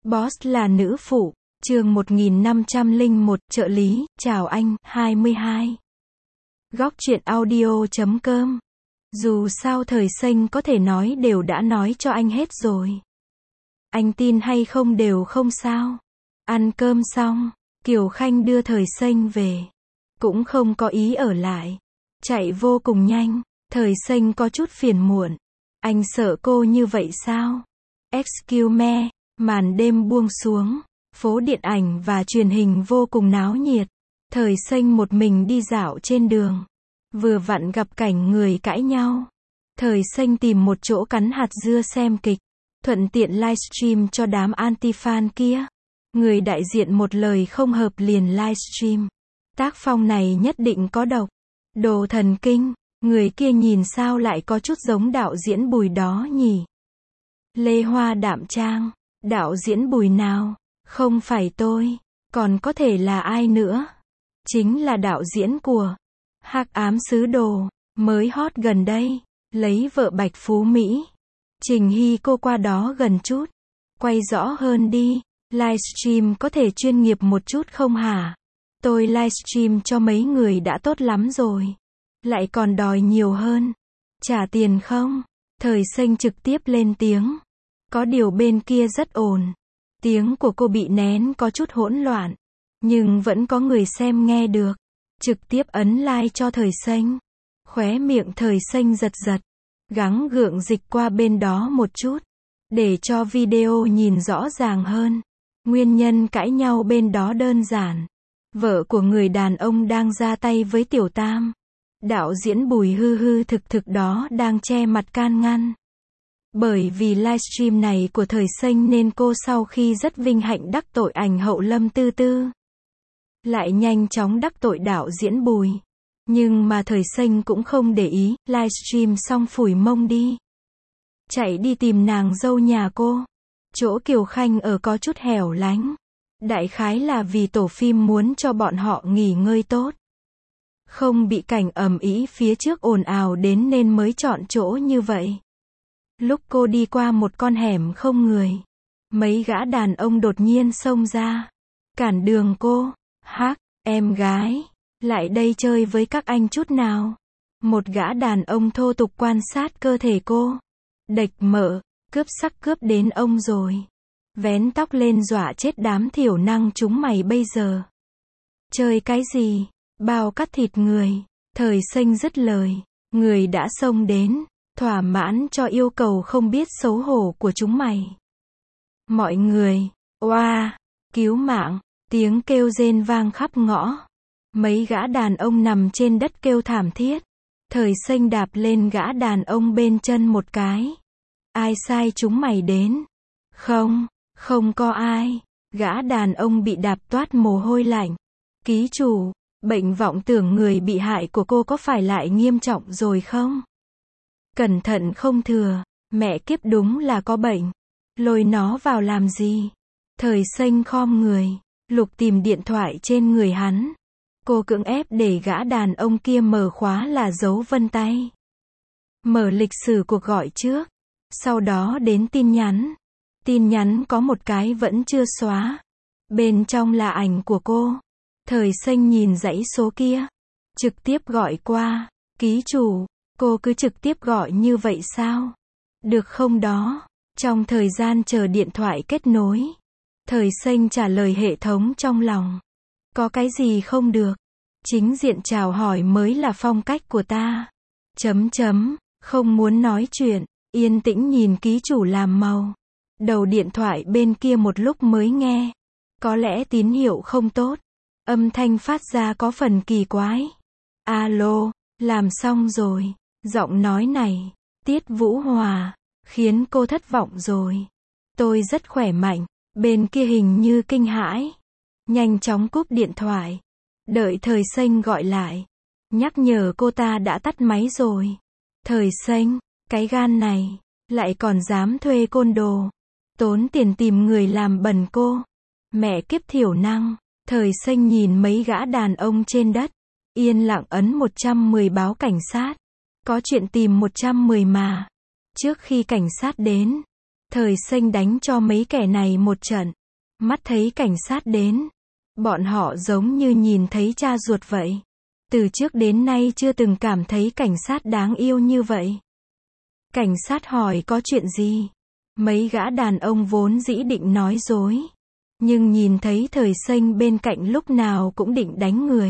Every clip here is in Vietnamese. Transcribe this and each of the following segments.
Boss là nữ phụ, chương 1501, trợ lý, chào anh, 22. Góc truyện audio.com. Dù sao thời xanh có thể nói đều đã nói cho anh hết rồi. Anh tin hay không đều không sao. Ăn cơm xong, Kiều Khanh đưa thời xanh về. Cũng không có ý ở lại. Chạy vô cùng nhanh, thời xanh có chút phiền muộn. Anh sợ cô như vậy sao? Excuse me. Màn đêm buông xuống, phố điện ảnh và truyền hình vô cùng náo nhiệt. Thời xanh một mình đi dạo trên đường. Vừa vặn gặp cảnh người cãi nhau. Thời xanh tìm một chỗ cắn hạt dưa xem kịch. Thuận tiện livestream cho đám anti-fan kia. Người đại diện một lời không hợp liền livestream. Tác phong này nhất định có độc. Đồ thần kinh, người kia nhìn sao lại có chút giống đạo diễn Bùi đó nhỉ? Lê Hoa Đạm Trang. Đạo diễn Bùi nào? Không phải tôi. Còn có thể là ai nữa? Chính là đạo diễn của Hắc Ám Sứ Đồ, mới hot gần đây, lấy vợ Bạch Phú Mỹ. Trình Hy cô qua đó gần chút. Quay rõ hơn đi. Livestream có thể chuyên nghiệp một chút không hả? Tôi livestream cho mấy người đã tốt lắm rồi. Lại còn đòi nhiều hơn. Trả tiền không? Thời xanh trực tiếp lên tiếng. Có điều bên kia rất ồn. Tiếng của cô bị nén có chút hỗn loạn. Nhưng vẫn có người xem nghe được. Trực tiếp ấn like cho thời xanh. Khóe miệng thời xanh giật giật. Gắng gượng dịch qua bên đó một chút. Để cho video nhìn rõ ràng hơn. Nguyên nhân cãi nhau bên đó đơn giản. Vợ của người đàn ông đang ra tay với tiểu tam. Đạo diễn Bùi hư hư thực thực đó đang che mặt can ngăn. Bởi vì livestream này của thời xanh nên cô sau khi rất vinh hạnh đắc tội ảnh hậu Lâm Tư Tư. Lại nhanh chóng đắc tội đạo diễn Bùi. Nhưng mà thời xanh cũng không để ý, livestream xong phủi mông đi. Chạy đi tìm nàng dâu nhà cô. Chỗ Kiều Khanh ở có chút hẻo lánh. Đại khái là vì tổ phim muốn cho bọn họ nghỉ ngơi tốt. Không bị cảnh ầm ĩ phía trước ồn ào đến nên mới chọn chỗ như vậy. Lúc cô đi qua một con hẻm không người. Mấy gã đàn ông đột nhiên xông ra. Cản đường cô. Hắc, em gái. Lại đây chơi với các anh chút nào. Một gã đàn ông thô tục quan sát cơ thể cô. Đệch mợ, cướp sắc cướp đến ông rồi. Vén tóc lên dọa chết đám thiểu năng chúng mày bây giờ. Chơi cái gì? Bao cắt thịt người. Thời xanh dứt lời. Người đã xông đến. Thỏa mãn cho yêu cầu không biết xấu hổ của chúng mày. Mọi người, oa, cứu mạng, tiếng kêu rên vang khắp ngõ. Mấy gã đàn ông nằm trên đất kêu thảm thiết. Thời xanh đạp lên gã đàn ông bên chân một cái. Ai sai chúng mày đến? Không, không có ai. Gã đàn ông bị đạp toát mồ hôi lạnh. Ký chủ, bệnh vọng tưởng người bị hại của cô có phải lại nghiêm trọng rồi không? Cẩn thận không thừa, mẹ kiếp đúng là có bệnh. Lôi nó vào làm gì? Thời xanh khom người, lục tìm điện thoại trên người hắn. Cô cưỡng ép để gã đàn ông kia mở khóa là dấu vân tay. Mở lịch sử cuộc gọi trước. Sau đó đến tin nhắn. Tin nhắn có một cái vẫn chưa xóa. Bên trong là ảnh của cô. Thời xanh nhìn dãy số kia. Trực tiếp gọi qua. Ký chủ. Cô cứ trực tiếp gọi như vậy sao? Được không đó? Trong thời gian chờ điện thoại kết nối. Thời xanh trả lời hệ thống trong lòng. Có cái gì không được? Chính diện chào hỏi mới là phong cách của ta. Không muốn nói chuyện. Yên tĩnh nhìn ký chủ làm màu. Đầu điện thoại bên kia một lúc mới nghe. Có lẽ tín hiệu không tốt. Âm thanh phát ra có phần kỳ quái. Alo, làm xong rồi. Giọng nói này, Tiết Vũ Hòa, khiến cô thất vọng rồi. Tôi rất khỏe mạnh. Bên kia hình như kinh hãi. Nhanh chóng cúp điện thoại. Đợi thời xanh gọi lại. Nhắc nhở cô ta đã tắt máy rồi. Thời xanh, cái gan này, lại còn dám thuê côn đồ. Tốn tiền tìm người làm bẩn cô. Mẹ kiếp thiểu năng. Thời xanh nhìn mấy gã đàn ông trên đất. Yên lặng ấn 110 báo cảnh sát. Có chuyện tìm 110 mà. Trước khi cảnh sát đến, Thời Xanh đánh cho mấy kẻ này một trận. Mắt thấy cảnh sát đến. Bọn họ giống như nhìn thấy cha ruột vậy. Từ trước đến nay chưa từng cảm thấy cảnh sát đáng yêu như vậy. Cảnh sát hỏi có chuyện gì? Mấy gã đàn ông vốn dĩ định nói dối. Nhưng nhìn thấy Thời Xanh bên cạnh lúc nào cũng định đánh người.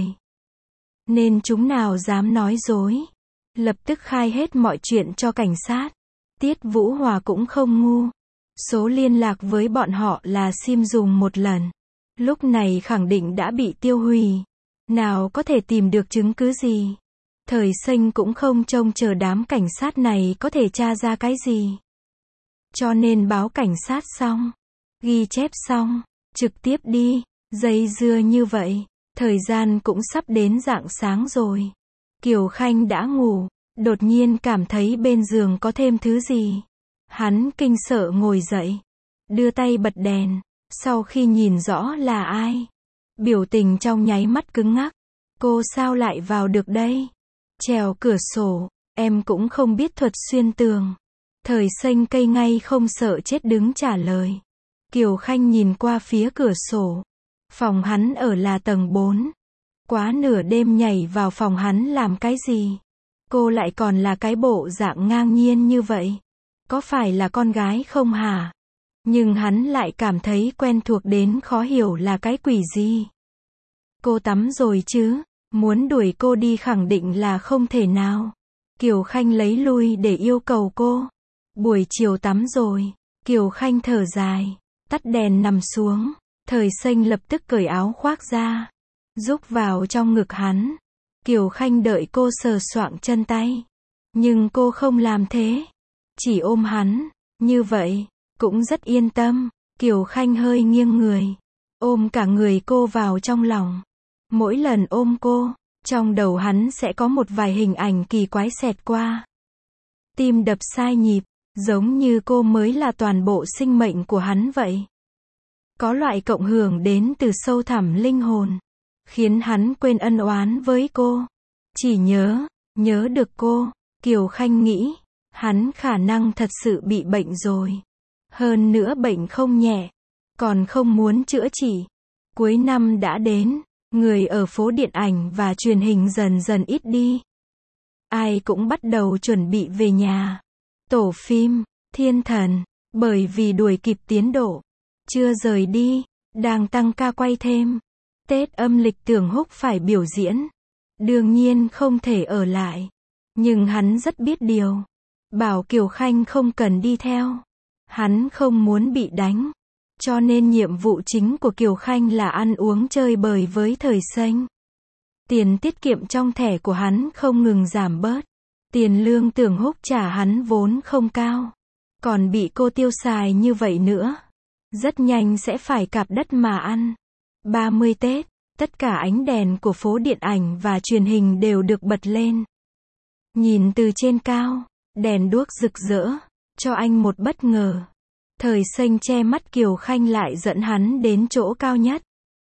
Nên chúng nào dám nói dối. Lập tức khai hết mọi chuyện cho cảnh sát. Tiết Vũ Hòa cũng không ngu. Số liên lạc với bọn họ là sim dùng một lần. Lúc này khẳng định đã bị tiêu hủy. Nào có thể tìm được chứng cứ gì. Thời Xanh cũng không trông chờ đám cảnh sát này có thể tra ra cái gì. Cho nên báo cảnh sát xong. Ghi chép xong. Trực tiếp đi. Dây dưa như vậy. Thời gian cũng sắp đến rạng sáng rồi. Kiều Khanh đã ngủ. Đột nhiên cảm thấy bên giường có thêm thứ gì. Hắn kinh sợ ngồi dậy. Đưa tay bật đèn. Sau khi nhìn rõ là ai. Biểu tình trong nháy mắt cứng ngắc. Cô sao lại vào được đây? Trèo cửa sổ. Em cũng không biết thuật xuyên tường. Thời Xanh cây ngay không sợ chết đứng trả lời. Kiều Khanh nhìn qua phía cửa sổ. Phòng hắn ở là tầng 4. Quá nửa đêm nhảy vào phòng hắn làm cái gì? Cô lại còn là cái bộ dạng ngang nhiên như vậy. Có phải là con gái không hả? Nhưng hắn lại cảm thấy quen thuộc đến khó hiểu là cái quỷ gì. Cô tắm rồi chứ? Muốn đuổi cô đi khẳng định là không thể nào. Kiều Khanh lấy lui để yêu cầu cô. Buổi chiều tắm rồi. Kiều Khanh thở dài. Tắt đèn nằm xuống. Thời Xanh lập tức cởi áo khoác ra. Rúc vào trong ngực hắn. Kiều Khanh đợi cô sờ soạng chân tay. Nhưng cô không làm thế. Chỉ ôm hắn. Như vậy, cũng rất yên tâm. Kiều Khanh hơi nghiêng người. Ôm cả người cô vào trong lòng. Mỗi lần ôm cô, trong đầu hắn sẽ có một vài hình ảnh kỳ quái xẹt qua. Tim đập sai nhịp, giống như cô mới là toàn bộ sinh mệnh của hắn vậy. Có loại cộng hưởng đến từ sâu thẳm linh hồn, khiến hắn quên ân oán với cô. Chỉ nhớ được cô. Kiều Khanh nghĩ, hắn khả năng thật sự bị bệnh rồi. Hơn nữa bệnh không nhẹ, còn không muốn chữa trị. Cuối năm đã đến, người ở phố điện ảnh và truyền hình dần dần ít đi. Ai cũng bắt đầu chuẩn bị về nhà. Tổ phim, Thiên Thần, bởi vì đuổi kịp tiến độ, chưa rời đi, đang tăng ca quay thêm. Tết âm lịch Tưởng Húc phải biểu diễn. Đương nhiên không thể ở lại. Nhưng hắn rất biết điều. Bảo Kiều Khanh không cần đi theo. Hắn không muốn bị đánh. Cho nên nhiệm vụ chính của Kiều Khanh là ăn uống chơi bời với Thời Xanh. Tiền tiết kiệm trong thẻ của hắn không ngừng giảm bớt. Tiền lương Tưởng Húc trả hắn vốn không cao. Còn bị cô tiêu xài như vậy nữa. Rất nhanh sẽ phải cạp đất mà ăn. 30 Tết, tất cả ánh đèn của phố điện ảnh và truyền hình đều được bật lên. Nhìn từ trên cao, đèn đuốc rực rỡ, cho anh một bất ngờ. Thời Xanh che mắt Kiều Khanh lại dẫn hắn đến chỗ cao nhất.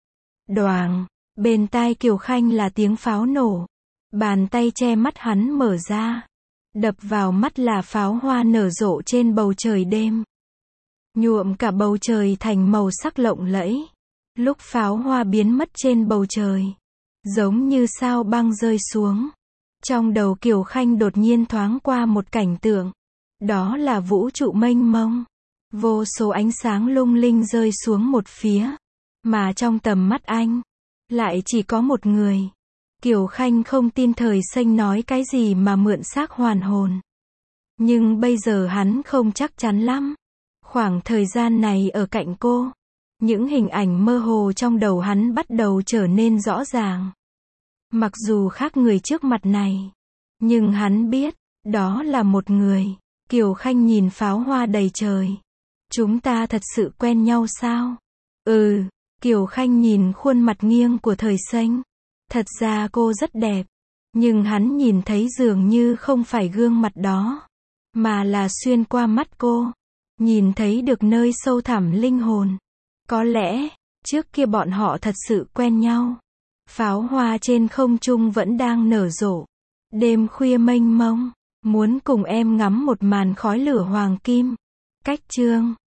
Đoàng, bên tai Kiều Khanh là tiếng pháo nổ. Bàn tay che mắt hắn mở ra. Đập vào mắt là pháo hoa nở rộ trên bầu trời đêm. Nhuộm cả bầu trời thành màu sắc lộng lẫy. Lúc pháo hoa biến mất trên bầu trời, giống như sao băng rơi xuống. Trong đầu Kiều Khanh đột nhiên thoáng qua một cảnh tượng. Đó là vũ trụ mênh mông. Vô số ánh sáng lung linh rơi xuống một phía. Mà trong tầm mắt anh, lại chỉ có một người. Kiều Khanh không tin Thời Xanh nói cái gì mà mượn xác hoàn hồn. Nhưng bây giờ hắn không chắc chắn lắm. Khoảng thời gian này ở cạnh cô, những hình ảnh mơ hồ trong đầu hắn bắt đầu trở nên rõ ràng. Mặc dù khác người trước mặt này, nhưng hắn biết, đó là một người. Kiều Khanh nhìn pháo hoa đầy trời. Chúng ta thật sự quen nhau sao? Ừ, Kiều Khanh nhìn khuôn mặt nghiêng của Thời Xanh. Thật ra cô rất đẹp. Nhưng hắn nhìn thấy dường như không phải gương mặt đó, mà là xuyên qua mắt cô. Nhìn thấy được nơi sâu thẳm linh hồn. Có lẽ, trước kia bọn họ thật sự quen nhau. Pháo hoa trên không trung vẫn đang nở rộ. Đêm khuya mênh mông, muốn cùng em ngắm một màn khói lửa hoàng kim. Cách chương